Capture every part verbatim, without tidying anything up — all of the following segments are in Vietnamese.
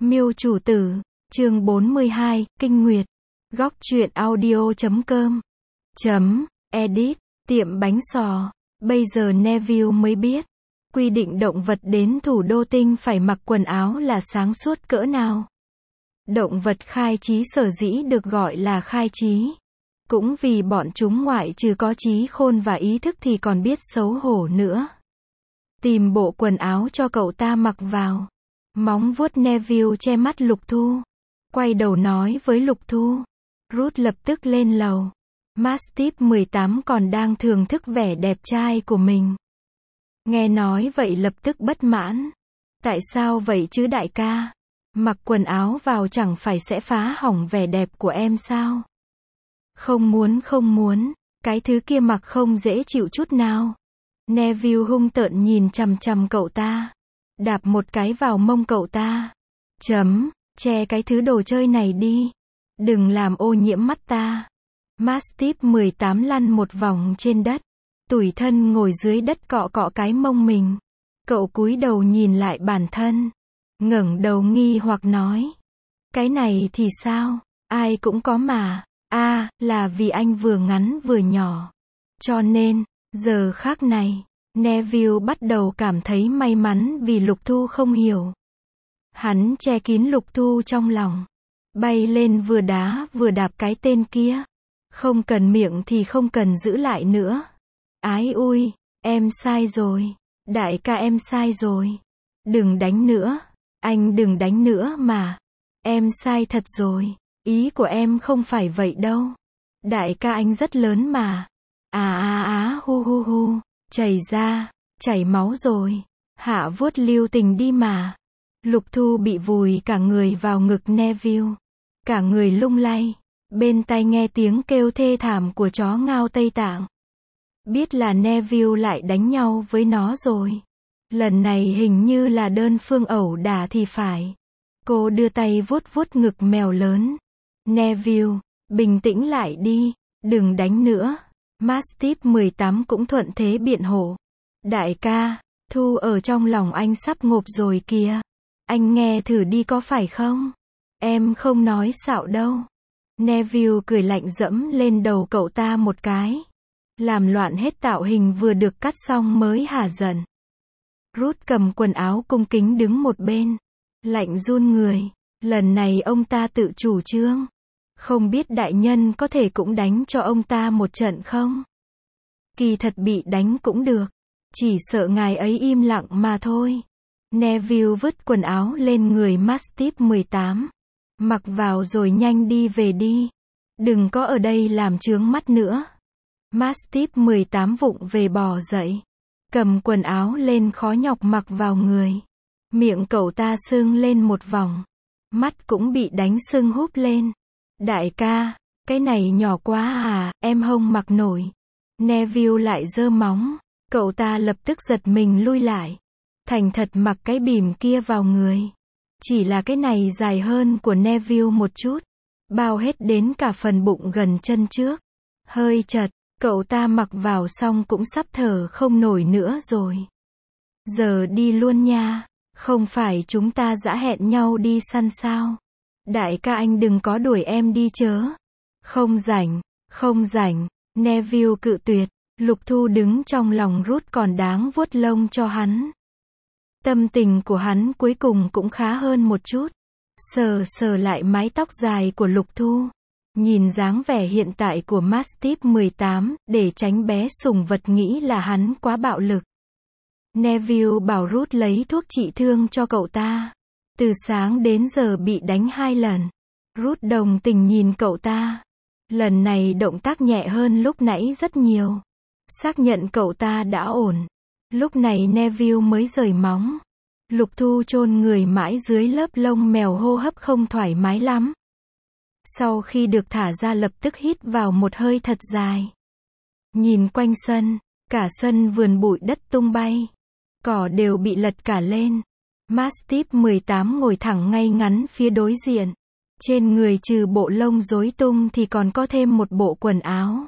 Miêu chủ tử, chương bốn mươi hai, Kinh Nguyệt. Góc truyện audio chấm com. Chấm, edit, tiệm bánh sò. Bây giờ Neville mới biết, quy định động vật đến thủ đô tinh phải mặc quần áo là sáng suốt cỡ nào. Động vật khai trí sở dĩ được gọi là khai trí. Cũng vì bọn chúng ngoại trừ có trí khôn và ý thức thì còn biết xấu hổ nữa. Tìm bộ quần áo cho cậu ta mặc vào. Móng vuốt Neville che mắt Lục Thu. Quay đầu nói với Lục Thu. Ruth lập tức lên lầu. Mastiff mười tám còn đang thưởng thức vẻ đẹp trai của mình. Nghe nói vậy lập tức bất mãn. Tại sao vậy chứ đại ca? Mặc quần áo vào chẳng phải sẽ phá hỏng vẻ đẹp của em sao? Không muốn không muốn, cái thứ kia mặc không dễ chịu chút nào. Neville hung tợn nhìn chằm chằm cậu ta. Đạp một cái vào mông cậu ta. Chấm, che cái thứ đồ chơi này đi. Đừng làm ô nhiễm mắt ta. Mastiff mười tám lăn một vòng trên đất. Tủi thân ngồi dưới đất cọ cọ cái mông mình. Cậu cúi đầu nhìn lại bản thân. Ngẩng đầu nghi hoặc nói. Cái này thì sao? Ai cũng có mà. À, là vì anh vừa ngắn vừa nhỏ. Cho nên, giờ khác này, Neville bắt đầu cảm thấy may mắn vì Lục Thu không hiểu. Hắn che kín Lục Thu trong lòng. Bay lên vừa đá vừa đạp cái tên kia. Không cần miệng thì không cần giữ lại nữa. Ái ui, em sai rồi. Đại ca em sai rồi. Đừng đánh nữa. Anh đừng đánh nữa mà. Em sai thật rồi. Ý của em không phải vậy đâu. Đại ca anh rất lớn mà. À à á hu hu hu. Chảy ra. Chảy máu rồi. Hạ vuốt lưu tình đi mà. Lục Thu bị vùi cả người vào ngực Neville. Cả người lung lay. Bên tai nghe tiếng kêu thê thảm của chó ngao Tây Tạng. Biết là Neville lại đánh nhau với nó rồi. Lần này hình như là đơn phương ẩu đả thì phải. Cô đưa tay vuốt vuốt ngực mèo lớn. Neville, bình tĩnh lại đi, đừng đánh nữa. Mastiff mười tám cũng thuận thế biện hộ. Đại ca, Thu ở trong lòng anh sắp ngộp rồi kìa. Anh nghe thử đi có phải không? Em không nói xạo đâu. Neville cười lạnh dẫm lên đầu cậu ta một cái. Làm loạn hết tạo hình vừa được cắt xong mới hả giận. Ruth cầm quần áo cung kính đứng một bên. Lạnh run người. Lần này ông ta tự chủ trương. Không biết đại nhân có thể cũng đánh cho ông ta một trận không? Kỳ thật bị đánh cũng được. Chỉ sợ ngài ấy im lặng mà thôi. Neville vứt quần áo lên người Mastiff mười tám. Mặc vào rồi nhanh đi về đi. Đừng có ở đây làm chướng mắt nữa. Mastiff mười tám vụng về bò dậy. Cầm quần áo lên khó nhọc mặc vào người. Miệng cậu ta sưng lên một vòng. Mắt cũng bị đánh sưng húp lên. Đại ca, cái này nhỏ quá à, em không mặc nổi. Neville lại giơ móng. Cậu ta lập tức giật mình lui lại. Thành thật mặc cái bìm kia vào người. Chỉ là cái này dài hơn của Neville một chút. Bao hết đến cả phần bụng gần chân trước. Hơi chật, cậu ta mặc vào xong cũng sắp thở không nổi nữa rồi. Giờ đi luôn nha. Không phải chúng ta đã hẹn nhau đi săn sao? Đại ca anh đừng có đuổi em đi chớ. Không rảnh, không rảnh. Neville cự tuyệt. Lục Thu đứng trong lòng Ruth còn đáng vuốt lông cho hắn. Tâm tình của hắn cuối cùng cũng khá hơn một chút. Sờ sờ lại mái tóc dài của Lục Thu. Nhìn dáng vẻ hiện tại của Mastiff mười tám, để tránh bé sủng vật nghĩ là hắn quá bạo lực. Neville bảo Ruth lấy thuốc trị thương cho cậu ta. Từ sáng đến giờ bị đánh hai lần. Ruth đồng tình nhìn cậu ta. Lần này động tác nhẹ hơn lúc nãy rất nhiều. Xác nhận cậu ta đã ổn. Lúc này Neville mới rời móng. Lục Thu chôn người mãi dưới lớp lông mèo hô hấp không thoải mái lắm. Sau khi được thả ra lập tức hít vào một hơi thật dài. Nhìn quanh sân, cả sân vườn bụi đất tung bay. Cỏ đều bị lật cả lên. Mastiff mười tám ngồi thẳng ngay ngắn phía đối diện. Trên người trừ bộ lông rối tung thì còn có thêm một bộ quần áo.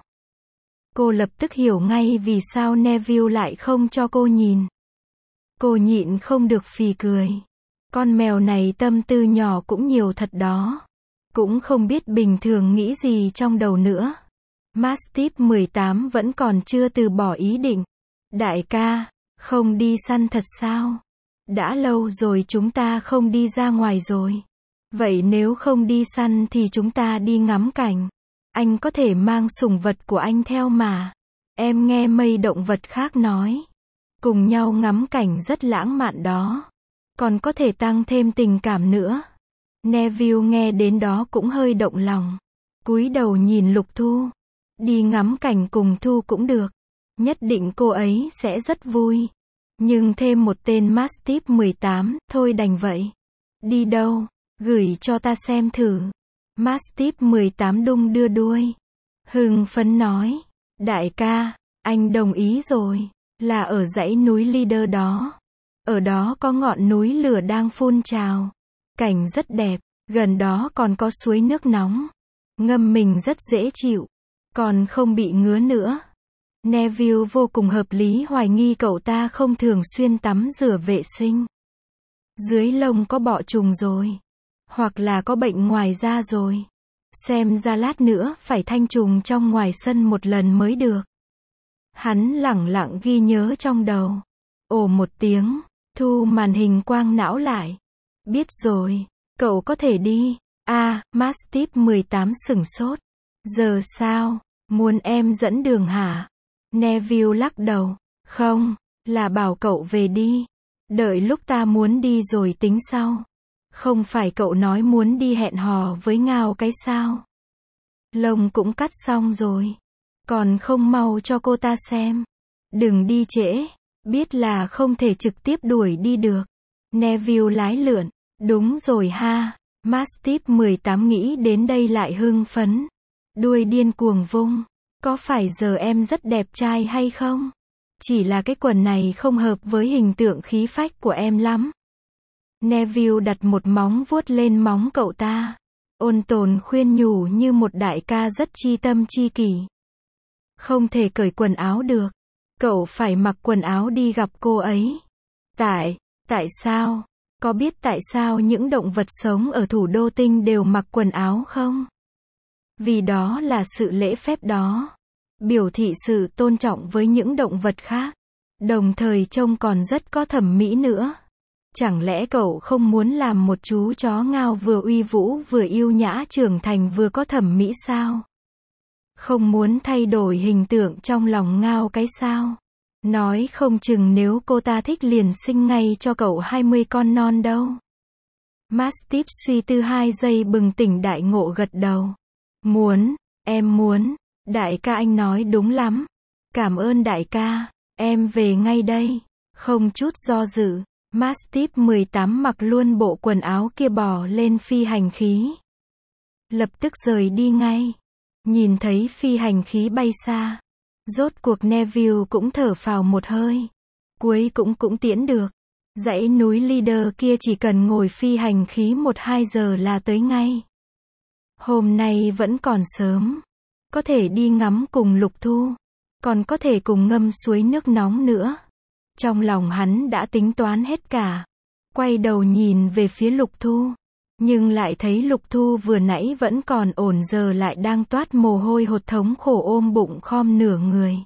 Cô lập tức hiểu ngay vì sao Neville lại không cho cô nhìn. Cô nhịn không được phì cười. Con mèo này tâm tư nhỏ cũng nhiều thật đó. Cũng không biết bình thường nghĩ gì trong đầu nữa. Mastiff mười tám vẫn còn chưa từ bỏ ý định. Đại ca, không đi săn thật sao? Đã lâu rồi chúng ta không đi ra ngoài rồi. Vậy nếu không đi săn thì chúng ta đi ngắm cảnh. Anh có thể mang sủng vật của anh theo mà. Em nghe mấy động vật khác nói. Cùng nhau ngắm cảnh rất lãng mạn đó. Còn có thể tăng thêm tình cảm nữa. Neville nghe đến đó cũng hơi động lòng. Cúi đầu nhìn Lục Thu. Đi ngắm cảnh cùng Thu cũng được. Nhất định cô ấy sẽ rất vui. Nhưng thêm một tên Mastiff mười tám, thôi đành vậy. Đi đâu? Gửi cho ta xem thử. Mastiff mười tám đung đưa đuôi. Hưng phấn nói. Đại ca, anh đồng ý rồi. Là ở dãy núi Leader đó. Ở đó có ngọn núi lửa đang phun trào. Cảnh rất đẹp. Gần đó còn có suối nước nóng. Ngâm mình rất dễ chịu. Còn không bị ngứa nữa. Neville vô cùng hợp lý hoài nghi cậu ta không thường xuyên tắm rửa vệ sinh. Dưới lông có bọ trùng rồi. Hoặc là có bệnh ngoài da rồi. Xem ra lát nữa phải thanh trùng trong ngoài sân một lần mới được. Hắn lẳng lặng ghi nhớ trong đầu. Ồ một tiếng, Thu màn hình quang não lại. Biết rồi, cậu có thể đi. À, Mastiff mười tám sửng sốt. Giờ sao? Muốn em dẫn đường hả? Neville lắc đầu. Không, là bảo cậu về đi. Đợi lúc ta muốn đi rồi tính sau. Không phải cậu nói muốn đi hẹn hò với Ngao cái sao? Lông cũng cắt xong rồi. Còn không mau cho cô ta xem. Đừng đi trễ. Biết là không thể trực tiếp đuổi đi được. Neville lái lượn. Đúng rồi ha. Mastiff mười tám nghĩ đến đây lại hưng phấn. Đuôi điên cuồng vung. Có phải giờ em rất đẹp trai hay không? Chỉ là cái quần này không hợp với hình tượng khí phách của em lắm. Neville đặt một móng vuốt lên móng cậu ta. Ôn tồn khuyên nhủ như một đại ca rất chi tâm chi kỷ. Không thể cởi quần áo được. Cậu phải mặc quần áo đi gặp cô ấy. Tại, tại sao? Có biết tại sao những động vật sống ở thủ đô tinh đều mặc quần áo không? Vì đó là sự lễ phép đó. Biểu thị sự tôn trọng với những động vật khác. Đồng thời trông còn rất có thẩm mỹ nữa. Chẳng lẽ cậu không muốn làm một chú chó Ngao vừa uy vũ vừa yêu nhã trưởng thành vừa có thẩm mỹ sao? Không muốn thay đổi hình tượng trong lòng Ngao cái sao? Nói không chừng nếu cô ta thích liền sinh ngay cho cậu hai mươi con non đâu. Mastiff suy tư hai giây bừng tỉnh đại ngộ gật đầu. Muốn, em muốn. Đại ca anh nói đúng lắm. Cảm ơn đại ca. Em về ngay đây. Không chút do dự. Mastiff mười tám mặc luôn bộ quần áo kia bò lên phi hành khí. Lập tức rời đi ngay. Nhìn thấy phi hành khí bay xa. Rốt cuộc Neville cũng thở phào một hơi. Cuối cũng cũng tiễn được. Dãy núi Leader kia chỉ cần ngồi phi hành khí một hai giờ là tới ngay. Hôm nay vẫn còn sớm. Có thể đi ngắm cùng Lục Thu. Còn có thể cùng ngâm suối nước nóng nữa. Trong lòng hắn đã tính toán hết cả. Quay đầu nhìn về phía Lục Thu. Nhưng lại thấy Lục Thu vừa nãy vẫn còn ổn giờ lại đang toát mồ hôi hột thống khổ ôm bụng khom nửa người.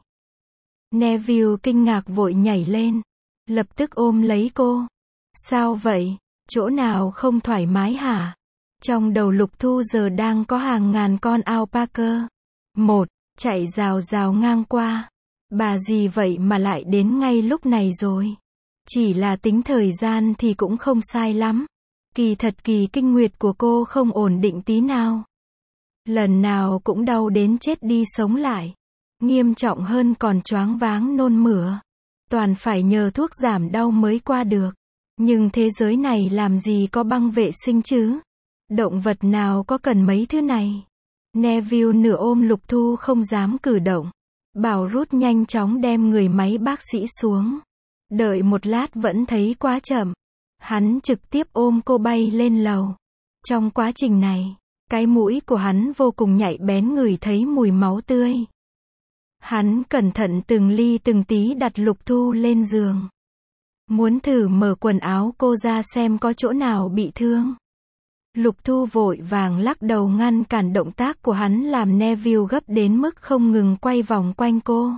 Neville kinh ngạc vội nhảy lên. Lập tức ôm lấy cô. Sao vậy? Chỗ nào không thoải mái hả? Trong đầu Lục Thu giờ đang có hàng ngàn con alpaca. Một, chạy rào rào ngang qua. Bà gì vậy mà lại đến ngay lúc này rồi? Chỉ là tính thời gian thì cũng không sai lắm. Kỳ thật kỳ kinh nguyệt của cô không ổn định tí nào. Lần nào cũng đau đến chết đi sống lại. Nghiêm trọng hơn còn choáng váng nôn mửa. Toàn phải nhờ thuốc giảm đau mới qua được. Nhưng thế giới này làm gì có băng vệ sinh chứ? Động vật nào có cần mấy thứ này? Neville nửa ôm Lục Thu không dám cử động. Bảo rút nhanh chóng đem người máy bác sĩ xuống. Đợi một lát vẫn thấy quá chậm. Hắn trực tiếp ôm cô bay lên lầu. Trong quá trình này, cái mũi của hắn vô cùng nhạy bén ngửi thấy mùi máu tươi. Hắn cẩn thận từng ly từng tí đặt Lục Thu lên giường. Muốn thử mở quần áo cô ra xem có chỗ nào bị thương. Lục Thu vội vàng lắc đầu ngăn cản động tác của hắn làm Neville gấp đến mức không ngừng quay vòng quanh cô.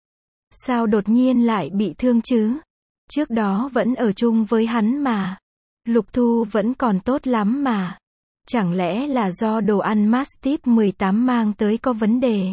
Sao đột nhiên lại bị thương chứ? Trước đó vẫn ở chung với hắn mà. Lục Thu vẫn còn tốt lắm mà. Chẳng lẽ là do đồ ăn Mastiff mười tám mang tới có vấn đề?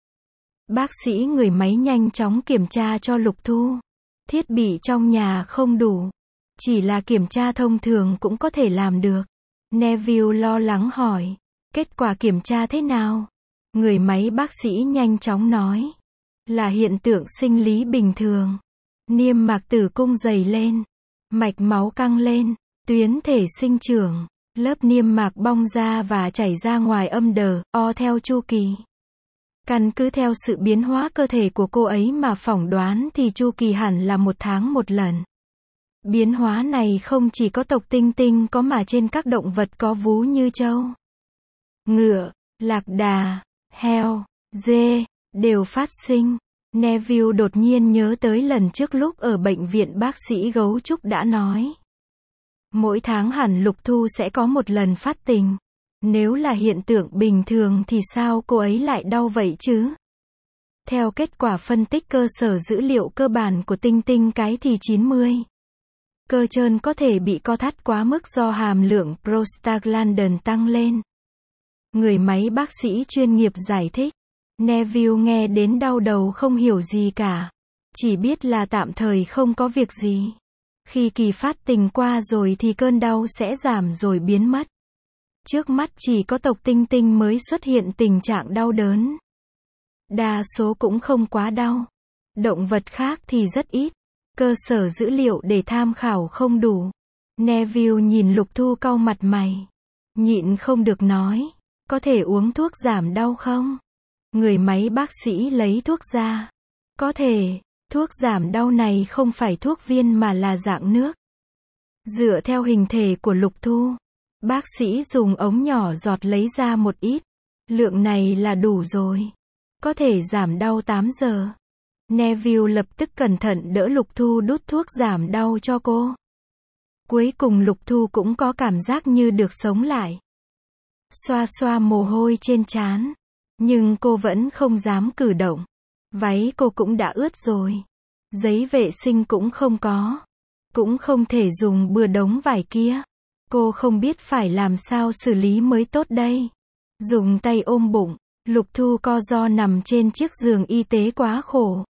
Bác sĩ người máy nhanh chóng kiểm tra cho Lục Thu. Thiết bị trong nhà không đủ. Chỉ là kiểm tra thông thường cũng có thể làm được. Neville lo lắng hỏi. Kết quả kiểm tra thế nào? Người máy bác sĩ nhanh chóng nói. Là hiện tượng sinh lý bình thường. Niêm mạc tử cung dày lên. Mạch máu căng lên. Tuyến thể sinh trưởng. Lớp niêm mạc bong ra và chảy ra ngoài âm đờ, o theo chu kỳ. Căn cứ theo sự biến hóa cơ thể của cô ấy mà phỏng đoán thì chu kỳ hẳn là một tháng một lần. Biến hóa này không chỉ có tộc tinh tinh có mà trên các động vật có vú như trâu, ngựa, lạc đà, heo, dê, đều phát sinh. Neville đột nhiên nhớ tới lần trước lúc ở bệnh viện bác sĩ gấu trúc đã nói. Mỗi tháng hẳn Lục Thu sẽ có một lần phát tình. Nếu là hiện tượng bình thường thì sao cô ấy lại đau vậy chứ? Theo kết quả phân tích cơ sở dữ liệu cơ bản của tinh tinh cái thì chín mươi. Cơ trơn có thể bị co thắt quá mức do hàm lượng prostaglandin tăng lên. Người máy bác sĩ chuyên nghiệp giải thích. Neville nghe đến đau đầu không hiểu gì cả. Chỉ biết là tạm thời không có việc gì. Khi kỳ phát tình qua rồi thì cơn đau sẽ giảm rồi biến mất. Trước mắt chỉ có tộc tinh tinh mới xuất hiện tình trạng đau đớn. Đa số cũng không quá đau. Động vật khác thì rất ít. Cơ sở dữ liệu để tham khảo không đủ. Neville nhìn Lục Thu cau mặt mày. Nhịn không được nói. Có thể uống thuốc giảm đau không? Người máy bác sĩ lấy thuốc ra. Có thể. Thuốc giảm đau này không phải thuốc viên mà là dạng nước. Dựa theo hình thể của Lục Thu, bác sĩ dùng ống nhỏ giọt lấy ra một ít. Lượng này là đủ rồi. Có thể giảm đau tám giờ. Neville lập tức cẩn thận đỡ Lục Thu đút thuốc giảm đau cho cô. Cuối cùng Lục Thu cũng có cảm giác như được sống lại. Xoa xoa mồ hôi trên trán. Nhưng cô vẫn không dám cử động. Váy cô cũng đã ướt rồi. Giấy vệ sinh cũng không có. Cũng không thể dùng bừa đống vải kia. Cô không biết phải làm sao xử lý mới tốt đây. Dùng tay ôm bụng, Lục Thu co ro nằm trên chiếc giường y tế quá khổ.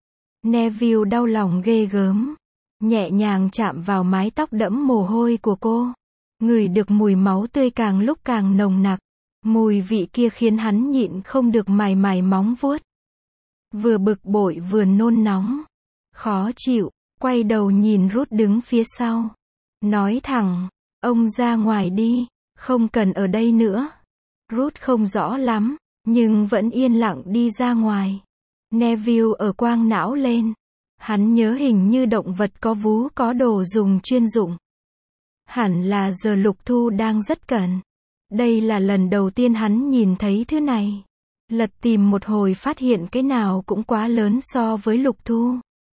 Neville đau lòng ghê gớm. Nhẹ nhàng chạm vào mái tóc đẫm mồ hôi của cô. Ngửi được mùi máu tươi càng lúc càng nồng nặc. Mùi vị kia khiến hắn nhịn không được mài mài móng vuốt. Vừa bực bội vừa nôn nóng. Khó chịu, quay đầu nhìn Ruth đứng phía sau. Nói thẳng, ông ra ngoài đi, không cần ở đây nữa. Ruth không rõ lắm, nhưng vẫn yên lặng đi ra ngoài. Neville ở quang não lên. Hắn nhớ hình như động vật có vú có đồ dùng chuyên dụng. Hẳn là giờ Lục Thu đang rất cần. Đây là lần đầu tiên hắn nhìn thấy thứ này. Lật tìm một hồi phát hiện cái nào cũng quá lớn so với Lục Thu.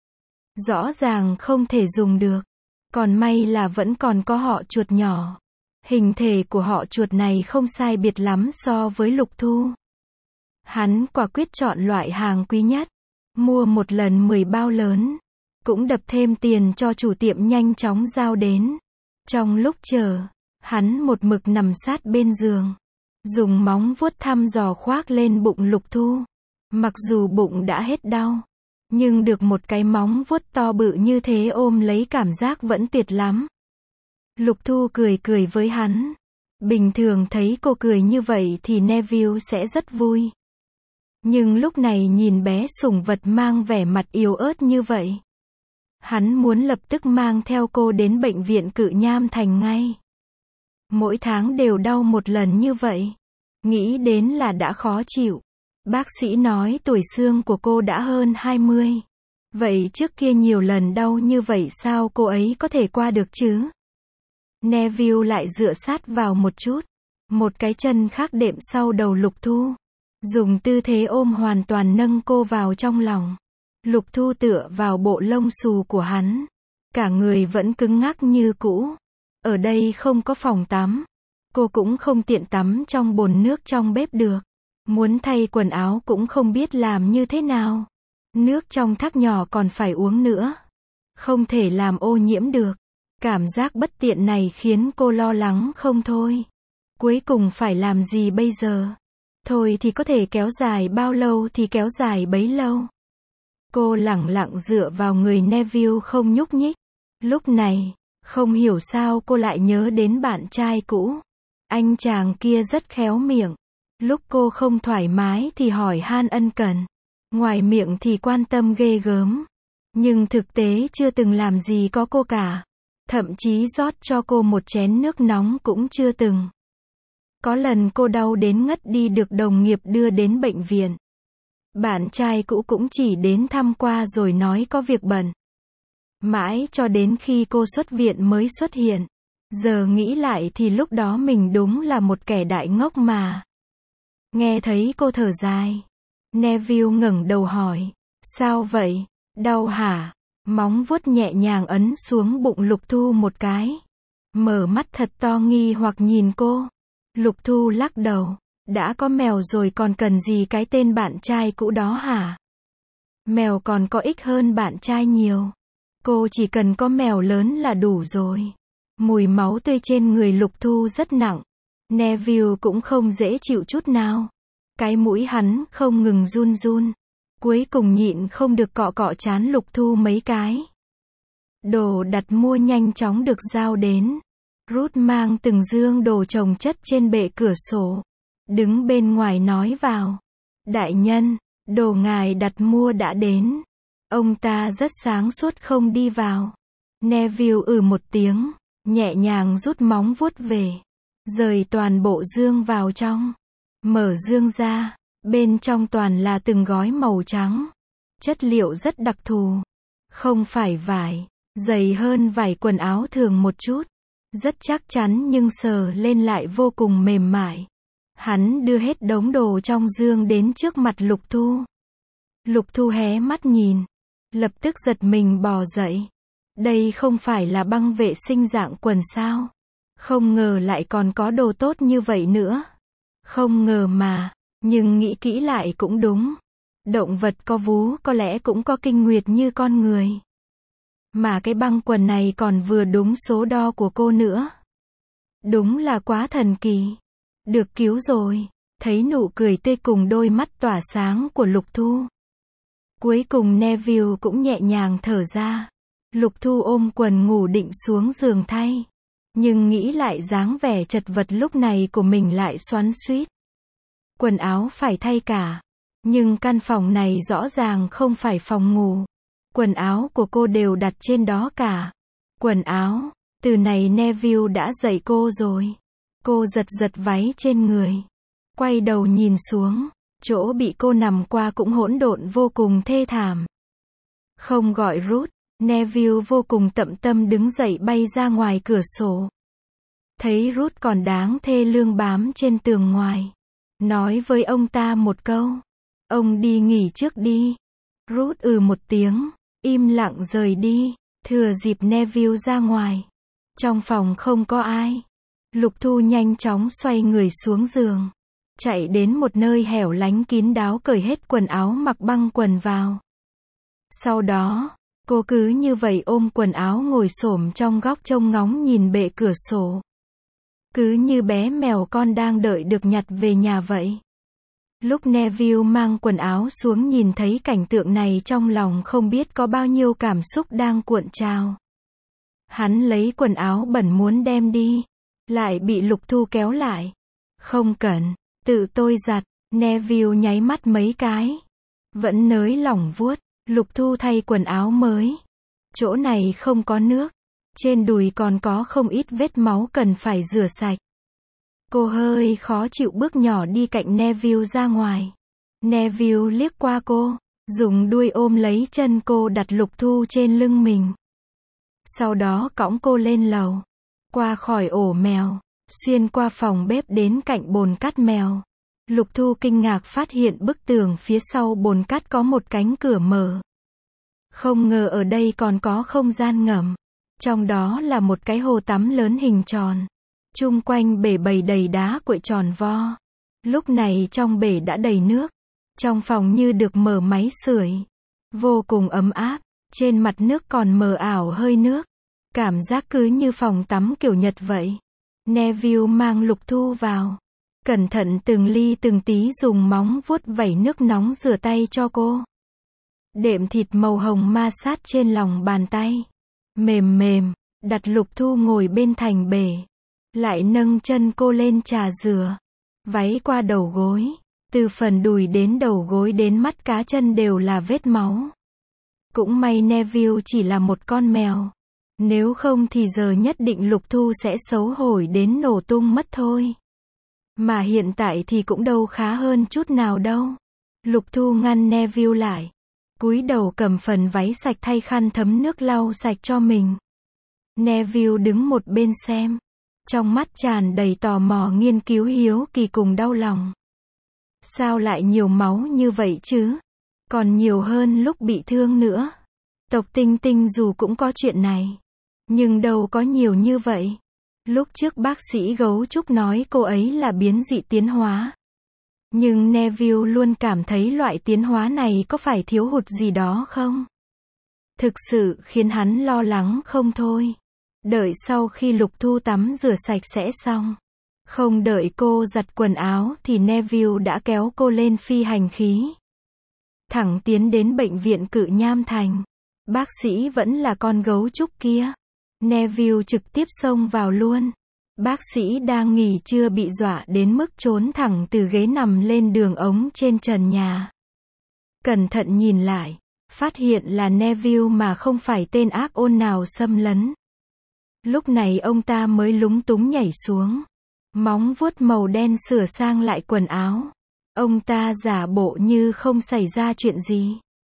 Rõ ràng không thể dùng được. Còn may là vẫn còn có họ chuột nhỏ. Hình thể của họ chuột này không sai biệt lắm so với Lục Thu. Hắn quả quyết chọn loại hàng quý nhất. Mua một lần mười bao lớn. Cũng đập thêm tiền cho chủ tiệm nhanh chóng giao đến. Trong lúc chờ, hắn một mực nằm sát bên giường. Dùng móng vuốt thăm dò khoác lên bụng Lục Thu. Mặc dù bụng đã hết đau. Nhưng được một cái móng vuốt to bự như thế ôm lấy cảm giác vẫn tuyệt lắm. Lục Thu cười cười với hắn. Bình thường thấy cô cười như vậy thì Neville sẽ rất vui. Nhưng lúc này nhìn bé sủng vật mang vẻ mặt yếu ớt như vậy. Hắn muốn lập tức mang theo cô đến bệnh viện Cự Nham Thành ngay. Mỗi tháng đều đau một lần như vậy. Nghĩ đến là đã khó chịu. Bác sĩ nói tuổi xương của cô đã hơn hai mươi. Vậy trước kia nhiều lần đau như vậy sao cô ấy có thể qua được chứ? Neville lại dựa sát vào một chút. Một cái chân khác đệm sau đầu Lục Thu. Dùng tư thế ôm hoàn toàn nâng cô vào trong lòng. Lục Thu tựa vào bộ lông xù của hắn. Cả người vẫn cứng ngắc như cũ. Ở đây không có phòng tắm. Cô cũng không tiện tắm trong bồn nước trong bếp được. Muốn thay quần áo cũng không biết làm như thế nào. Nước trong thác nhỏ còn phải uống nữa. Không thể làm ô nhiễm được. Cảm giác bất tiện này khiến cô lo lắng không thôi. Cuối cùng phải làm gì bây giờ? Thôi thì có thể kéo dài bao lâu thì kéo dài bấy lâu. Cô lẳng lặng dựa vào người Neville không nhúc nhích. Lúc này, không hiểu sao cô lại nhớ đến bạn trai cũ. Anh chàng kia rất khéo miệng. Lúc cô không thoải mái thì hỏi han ân cần. Ngoài miệng thì quan tâm ghê gớm. Nhưng thực tế chưa từng làm gì có cô cả. Thậm chí rót cho cô một chén nước nóng cũng chưa từng. Có lần cô đau đến ngất đi được đồng nghiệp đưa đến bệnh viện. Bạn trai cũ cũng chỉ đến thăm qua rồi nói có việc bận. Mãi cho đến khi cô xuất viện mới xuất hiện. Giờ nghĩ lại thì lúc đó mình đúng là một kẻ đại ngốc mà. Nghe thấy cô thở dài. Neville ngẩng đầu hỏi. Sao vậy? Đau hả? Móng vuốt nhẹ nhàng ấn xuống bụng Lục Thu một cái. Mở mắt thật to nghi hoặc nhìn cô. Lục Thu lắc đầu. Đã có mèo rồi còn cần gì cái tên bạn trai cũ đó hả? Mèo còn có ích hơn bạn trai nhiều. Cô chỉ cần có mèo lớn là đủ rồi. Mùi máu tươi trên người Lục Thu rất nặng. Neville cũng không dễ chịu chút nào. Cái mũi hắn không ngừng run run. Cuối cùng nhịn không được cọ cọ trán Lục Thu mấy cái. Đồ đặt mua nhanh chóng được giao đến. Ruth mang từng dương đồ chồng chất trên bệ cửa sổ. Đứng bên ngoài nói vào. Đại nhân, đồ ngài đặt mua đã đến. Ông ta rất sáng suốt không đi vào. Neville ừ một tiếng, nhẹ nhàng rút móng vuốt về. Rời toàn bộ dương vào trong. Mở dương ra, bên trong toàn là từng gói màu trắng. Chất liệu rất đặc thù. Không phải vải, dày hơn vải quần áo thường một chút. Rất chắc chắn nhưng sờ lên lại vô cùng mềm mại. Hắn đưa hết đống đồ trong dương đến trước mặt Lục Thu. Lục Thu hé mắt nhìn. Lập tức giật mình bò dậy. Đây không phải là băng vệ sinh dạng quần sao? Không ngờ lại còn có đồ tốt như vậy nữa. Không ngờ mà, nhưng nghĩ kỹ lại cũng đúng. Động vật có vú có lẽ cũng có kinh nguyệt như con người. Mà cái băng quần này còn vừa đúng số đo của cô nữa. Đúng là quá thần kỳ. Được cứu rồi. Thấy nụ cười tươi cùng đôi mắt tỏa sáng của Lục Thu. Cuối cùng Neville cũng nhẹ nhàng thở ra. Lục Thu ôm quần ngủ định xuống giường thay. Nhưng nghĩ lại dáng vẻ chật vật lúc này của mình lại xoắn xuýt. Quần áo phải thay cả. Nhưng căn phòng này rõ ràng không phải phòng ngủ. Quần áo của cô đều đặt trên đó cả. Quần áo, từ này Neville đã dạy cô rồi. Cô giật giật váy trên người. Quay đầu nhìn xuống. Chỗ bị cô nằm qua cũng hỗn độn vô cùng thê thảm. Không gọi Ruth, Neville vô cùng tậm tâm đứng dậy bay ra ngoài cửa sổ. Thấy Ruth còn đáng thê lương bám trên tường ngoài. Nói với ông ta một câu. Ông đi nghỉ trước đi. Ruth ừ một tiếng, im lặng rời đi. Thừa dịp Neville ra ngoài. Trong phòng không có ai. Lục Thu nhanh chóng xoay người xuống giường. Chạy đến một nơi hẻo lánh kín đáo cởi hết quần áo mặc băng quần vào. Sau đó, cô cứ như vậy ôm quần áo ngồi xổm trong góc trông ngóng nhìn bệ cửa sổ. Cứ như bé mèo con đang đợi được nhặt về nhà vậy. Lúc Neville mang quần áo xuống nhìn thấy cảnh tượng này trong lòng không biết có bao nhiêu cảm xúc đang cuộn trào. Hắn lấy quần áo bẩn muốn đem đi. Lại bị Lục Thu kéo lại. Không cần. Tự tôi giặt. Neville nháy mắt mấy cái. Vẫn nới lỏng vuốt. Lục Thu thay quần áo mới. Chỗ này không có nước. Trên đùi còn có không ít vết máu cần phải rửa sạch. Cô hơi khó chịu bước nhỏ đi cạnh Neville ra ngoài. Neville liếc qua cô. Dùng đuôi ôm lấy chân cô đặt Lục Thu trên lưng mình. Sau đó cõng cô lên lầu. Qua khỏi ổ mèo. Xuyên qua phòng bếp đến cạnh bồn cắt mèo. Lục Thu kinh ngạc phát hiện bức tường phía sau bồn cắt có một cánh cửa mở. Không ngờ ở đây còn có không gian ngầm. Trong đó là một cái hồ tắm lớn hình tròn. Chung quanh bể bầy đầy đá cuội tròn vo. Lúc này trong bể đã đầy nước. Trong phòng như được mở máy sưởi. Vô cùng ấm áp. Trên mặt nước còn mờ ảo hơi nước. Cảm giác cứ như phòng tắm kiểu Nhật vậy. Neville mang Lục Thu vào. Cẩn thận từng ly từng tí dùng móng vuốt vẩy nước nóng rửa tay cho cô. Đệm thịt màu hồng ma sát trên lòng bàn tay. Mềm mềm, đặt Lục Thu ngồi bên thành bể. Lại nâng chân cô lên trà rửa. Váy qua đầu gối. Từ phần đùi đến đầu gối đến mắt cá chân đều là vết máu. Cũng may Neville chỉ là một con mèo. Nếu không thì giờ nhất định Lục Thu sẽ xấu hổ đến nổ tung mất thôi. Mà hiện tại thì cũng đâu khá hơn chút nào đâu. Lục Thu ngăn Neville lại. Cúi đầu cầm phần váy sạch thay khăn thấm nước lau sạch cho mình. Neville đứng một bên xem. Trong mắt tràn đầy tò mò nghiên cứu hiếu kỳ cùng đau lòng. Sao lại nhiều máu như vậy chứ? Còn nhiều hơn lúc bị thương nữa. Tộc Tinh Tinh dù cũng có chuyện này. Nhưng đâu có nhiều như vậy. Lúc trước bác sĩ gấu trúc nói cô ấy là biến dị tiến hóa. Nhưng Neville luôn cảm thấy loại tiến hóa này có phải thiếu hụt gì đó không? Thực sự khiến hắn lo lắng không thôi. Đợi sau khi Lục Thu tắm rửa sạch sẽ xong. Không đợi cô giặt quần áo thì Neville đã kéo cô lên phi hành khí. Thẳng tiến đến bệnh viện Cự Nham Thành. Bác sĩ vẫn là con gấu trúc kia. Neville trực tiếp xông vào luôn. Bác sĩ đang nghỉ trưa bị dọa đến mức trốn thẳng từ ghế nằm lên đường ống trên trần nhà. Cẩn thận nhìn lại, phát hiện là Neville mà không phải tên ác ôn nào xâm lấn. Lúc này ông ta mới lúng túng nhảy xuống. Móng vuốt màu đen sửa sang lại quần áo. Ông ta giả bộ như không xảy ra chuyện gì.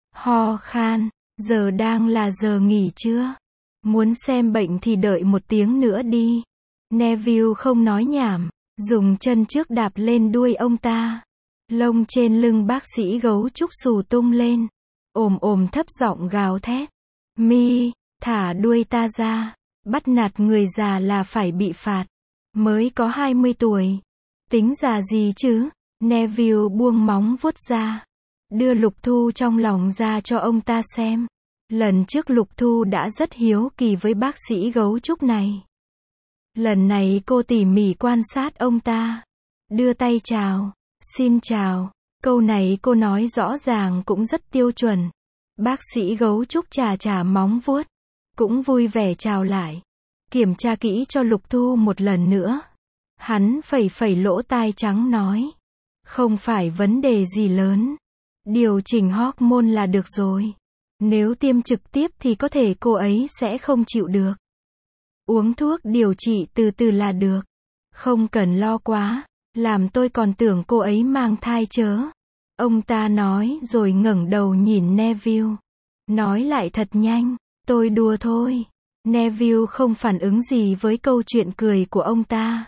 Ho khan, giờ đang là giờ nghỉ trưa. Muốn xem bệnh thì đợi một tiếng nữa đi. Neville không nói nhảm, dùng chân trước đạp lên đuôi ông ta. Lông trên lưng bác sĩ gấu trúc xù tung lên. Ồm ồm thấp giọng gào thét. Mi, thả đuôi ta ra. Bắt nạt người già là phải bị phạt. Mới có hai mươi tuổi. Tính già gì chứ? Neville buông móng vuốt ra. Đưa Lục Thu trong lòng ra cho ông ta xem. Lần trước Lục Thu đã rất hiếu kỳ với bác sĩ gấu trúc này. Lần này cô tỉ mỉ quan sát ông ta. Đưa tay chào. Xin chào. Câu này cô nói rõ ràng cũng rất tiêu chuẩn. Bác sĩ gấu trúc chà chà móng vuốt. Cũng vui vẻ chào lại. Kiểm tra kỹ cho Lục Thu một lần nữa. Hắn phẩy phẩy lỗ tai trắng nói. Không phải vấn đề gì lớn. Điều chỉnh hormone là được rồi. Nếu tiêm trực tiếp thì có thể cô ấy sẽ không chịu được. Uống thuốc điều trị từ từ là được. Không cần lo quá. Làm tôi còn tưởng cô ấy mang thai chớ. Ông ta nói rồi ngẩng đầu nhìn Neville. Nói lại thật nhanh. Tôi đùa thôi. Neville không phản ứng gì với câu chuyện cười của ông ta.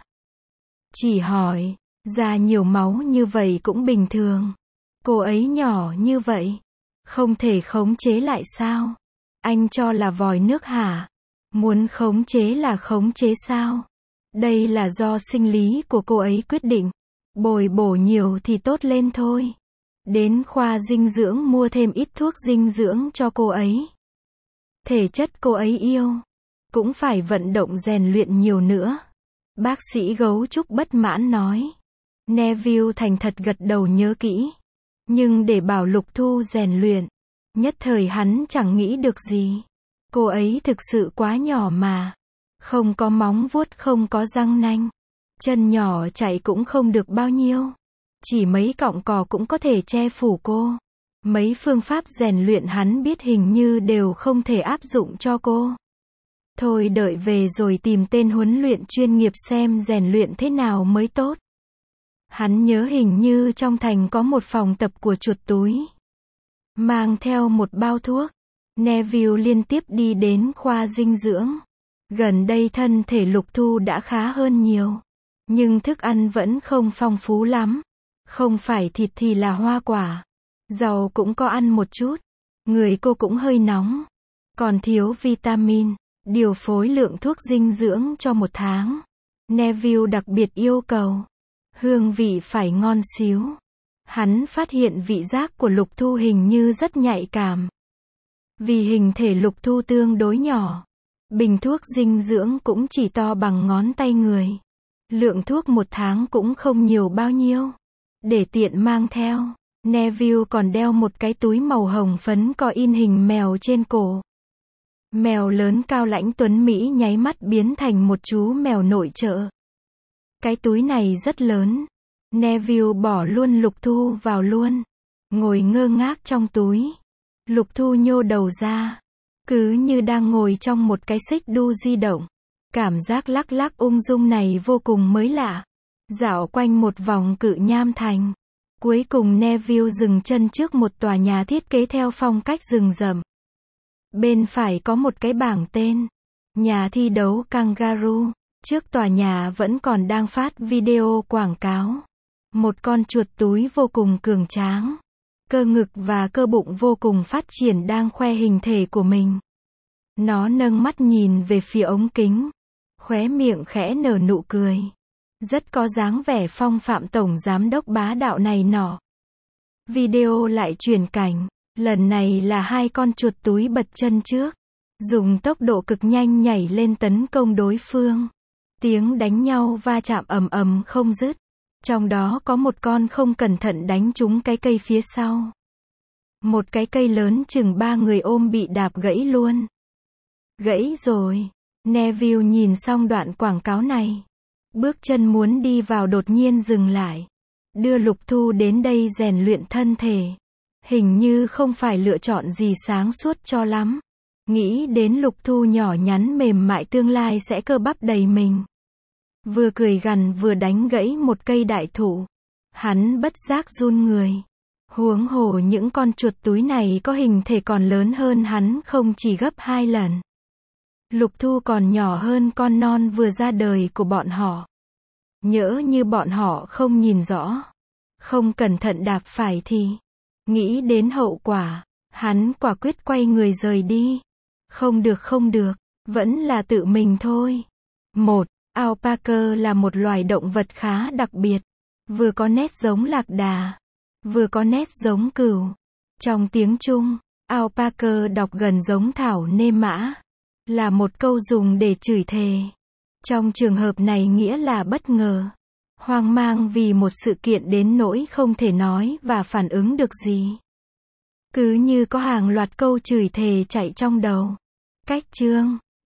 Chỉ hỏi. Ra nhiều máu như vậy cũng bình thường. Cô ấy nhỏ như vậy. Không thể khống chế lại sao? Anh cho là vòi nước hả? Muốn khống chế là khống chế sao? Đây là do sinh lý của cô ấy quyết định. Bồi bổ nhiều thì tốt lên thôi. Đến khoa dinh dưỡng mua thêm ít thuốc dinh dưỡng cho cô ấy. Thể chất cô ấy yêu. Cũng phải vận động rèn luyện nhiều nữa. Bác sĩ gấu trúc bất mãn nói. Neville thành thật gật đầu nhớ kỹ. Nhưng để bảo Lục Thu rèn luyện. Nhất thời hắn chẳng nghĩ được gì. Cô ấy thực sự quá nhỏ mà. Không có móng vuốt, không có răng nanh. Chân nhỏ chạy cũng không được bao nhiêu. Chỉ mấy cọng cỏ cũng có thể che phủ cô. Mấy phương pháp rèn luyện hắn biết hình như đều không thể áp dụng cho cô. Thôi đợi về rồi tìm tên huấn luyện chuyên nghiệp xem rèn luyện thế nào mới tốt. Hắn nhớ hình như trong thành có một phòng tập của chuột túi. Mang theo một bao thuốc. Neville liên tiếp đi đến khoa dinh dưỡng. Gần đây thân thể Lục Thu đã khá hơn nhiều. Nhưng thức ăn vẫn không phong phú lắm. Không phải thịt thì là hoa quả. Rau cũng có ăn một chút. Người cô cũng hơi nóng. Còn thiếu vitamin. Điều phối lượng thuốc dinh dưỡng cho một tháng. Neville đặc biệt yêu cầu. Hương vị phải ngon xíu. Hắn phát hiện vị giác của Lục Thu hình như rất nhạy cảm. Vì hình thể Lục Thu tương đối nhỏ. Bình thuốc dinh dưỡng cũng chỉ to bằng ngón tay người. Lượng thuốc một tháng cũng không nhiều bao nhiêu. Để tiện mang theo, Neville còn đeo một cái túi màu hồng phấn có in hình mèo trên cổ. Mèo lớn cao lãnh tuấn Mỹ nháy mắt biến thành một chú mèo nội trợ. Cái túi này rất lớn. Neville bỏ luôn Lục Thu vào luôn. Ngồi ngơ ngác trong túi. Lục Thu nhô đầu ra. Cứ như đang ngồi trong một cái xích đu di động. Cảm giác lắc lắc ung dung này vô cùng mới lạ. Dạo quanh một vòng Cự Nham Thành. Cuối cùng Neville dừng chân trước một tòa nhà thiết kế theo phong cách rừng rậm. Bên phải có một cái bảng tên. Nhà thi đấu Kangaroo. Trước tòa nhà vẫn còn đang phát video quảng cáo. Một con chuột túi vô cùng cường tráng. Cơ ngực và cơ bụng vô cùng phát triển đang khoe hình thể của mình. Nó nâng mắt nhìn về phía ống kính. Khóe miệng khẽ nở nụ cười. Rất có dáng vẻ phong phạm tổng giám đốc bá đạo này nọ. Video lại chuyển cảnh. Lần này là hai con chuột túi bật chân trước. Dùng tốc độ cực nhanh nhảy lên tấn công đối phương. Tiếng đánh nhau va chạm ầm ầm không dứt. Trong đó có một con không cẩn thận đánh trúng cái cây phía sau. Một cái cây lớn chừng ba người ôm bị đạp gãy luôn. Gãy rồi. Neville nhìn xong đoạn quảng cáo này. Bước chân muốn đi vào đột nhiên dừng lại. Đưa Lục Thu đến đây rèn luyện thân thể. Hình như không phải lựa chọn gì sáng suốt cho lắm. Nghĩ đến Lục Thu nhỏ nhắn mềm mại tương lai sẽ cơ bắp đầy mình. Vừa cười gằn vừa đánh gãy một cây đại thụ. Hắn bất giác run người. Huống hồ những con chuột túi này có hình thể còn lớn hơn hắn không chỉ gấp hai lần. Lục Thu còn nhỏ hơn con non vừa ra đời của bọn họ. Nhỡ như bọn họ không nhìn rõ, không cẩn thận đạp phải thì... Nghĩ đến hậu quả, hắn quả quyết quay người rời đi. Không được không được, vẫn là tự mình thôi. Một, alpaca là một loài động vật khá đặc biệt. Vừa có nét giống lạc đà, vừa có nét giống cừu. Trong tiếng Trung, alpaca đọc gần giống thảo nê mã. Là một câu dùng để chửi thề. Trong trường hợp này nghĩa là bất ngờ. Hoang mang vì một sự kiện đến nỗi không thể nói và phản ứng được gì. Cứ như có hàng loạt câu chửi thề chạy trong đầu. Cách chương